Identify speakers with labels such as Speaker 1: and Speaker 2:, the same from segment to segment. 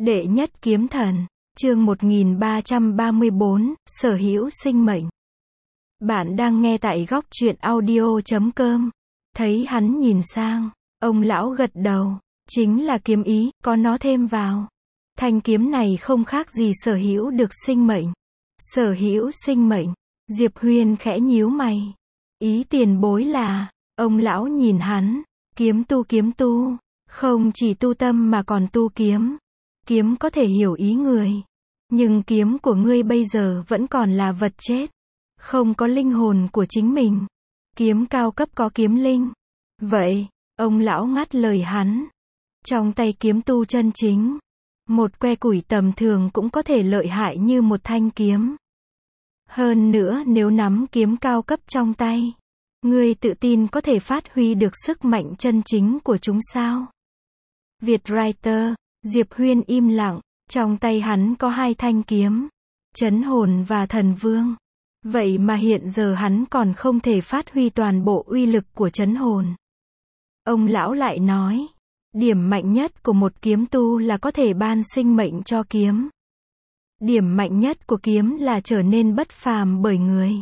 Speaker 1: Đệ nhất kiếm thần, chương 1334, sở hữu sinh mệnh. Bạn đang nghe tại góc truyện audio.com. Thấy hắn nhìn sang, ông lão gật đầu, chính là kiếm ý, có nó thêm vào. Thanh kiếm này không khác gì sở hữu được sinh mệnh. Sở hữu sinh mệnh, Diệp Huyên khẽ nhíu mày. Ý tiền bối là, ông lão nhìn hắn, kiếm tu, không chỉ tu tâm mà còn tu kiếm. Kiếm có thể hiểu ý người, nhưng kiếm của ngươi bây giờ vẫn còn là vật chết, không có linh hồn của chính mình. Kiếm cao cấp có kiếm linh. Vậy, ông lão ngắt lời hắn. Trong tay kiếm tu chân chính, một que củi tầm thường cũng có thể lợi hại như một thanh kiếm. Hơn nữa nếu nắm kiếm cao cấp trong tay, ngươi tự tin có thể phát huy được sức mạnh chân chính của chúng sao? Việt Writer, Diệp Huyên im lặng, trong tay hắn có hai thanh kiếm, Chấn Hồn và Thần Vương. Vậy mà hiện giờ hắn còn không thể phát huy toàn bộ uy lực của Chấn Hồn. Ông lão lại nói, điểm mạnh nhất của một kiếm tu là có thể ban sinh mệnh cho kiếm. Điểm mạnh nhất của kiếm là trở nên bất phàm bởi người.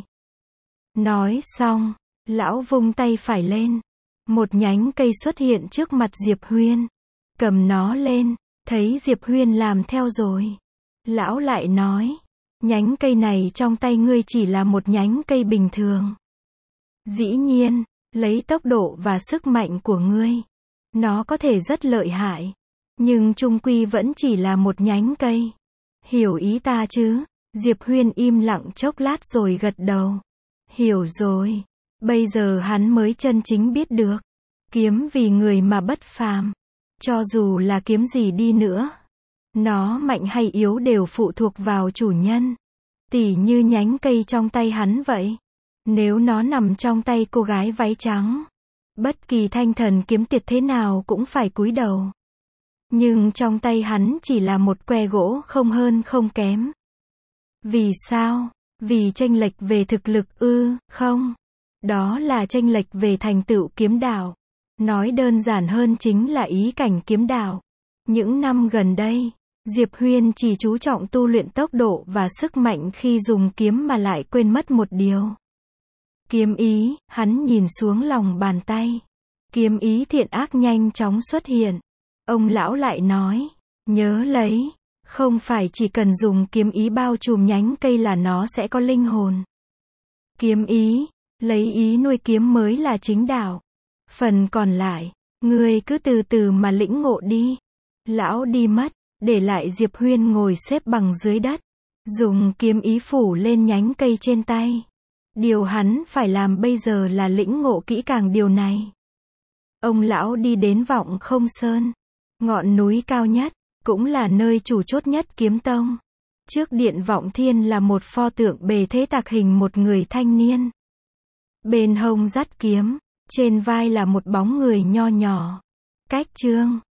Speaker 1: Nói xong, lão vung tay phải lên. Một nhánh cây xuất hiện trước mặt Diệp Huyên. Cầm nó lên, thấy Diệp Huyên làm theo rồi. Lão lại nói, nhánh cây này trong tay ngươi chỉ là một nhánh cây bình thường. Dĩ nhiên, lấy tốc độ và sức mạnh của ngươi, nó có thể rất lợi hại. Nhưng chung quy vẫn chỉ là một nhánh cây. Hiểu ý ta chứ? Diệp Huyên im lặng chốc lát rồi gật đầu. Hiểu rồi. Bây giờ hắn mới chân chính biết được. Kiếm vì người mà bất phàm. Cho dù là kiếm gì đi nữa, nó mạnh hay yếu đều phụ thuộc vào chủ nhân. Tỉ như nhánh cây trong tay hắn vậy. Nếu nó nằm trong tay cô gái váy trắng, bất kỳ thanh thần kiếm tiệt thế nào cũng phải cúi đầu. Nhưng trong tay hắn chỉ là một que gỗ không hơn không kém. Vì sao? Vì chênh lệch về thực lực không. Đó là chênh lệch về thành tựu kiếm đạo. Nói đơn giản hơn chính là ý cảnh kiếm đạo. Những năm gần đây, Diệp Huyên chỉ chú trọng tu luyện tốc độ và sức mạnh khi dùng kiếm mà lại quên mất một điều. Kiếm ý, hắn nhìn xuống lòng bàn tay. Kiếm ý thiện ác nhanh chóng xuất hiện. Ông lão lại nói, nhớ lấy, không phải chỉ cần dùng kiếm ý bao trùm nhánh cây là nó sẽ có linh hồn. Kiếm ý, lấy ý nuôi kiếm mới là chính đạo. Phần còn lại, ngươi cứ từ từ mà lĩnh ngộ đi. Lão đi mất, để lại Diệp Huyên ngồi xếp bằng dưới đất, dùng kiếm ý phủ lên nhánh cây trên tay. Điều hắn phải làm bây giờ là lĩnh ngộ kỹ càng điều này. Ông lão đi đến Vọng Không Sơn, ngọn núi cao nhất, cũng là nơi chủ chốt nhất kiếm tông. Trước điện Vọng Thiên là một pho tượng bề thế tạc hình một người thanh niên. Bên hông dắt kiếm, trên vai là một bóng người nho nhỏ. Cách chương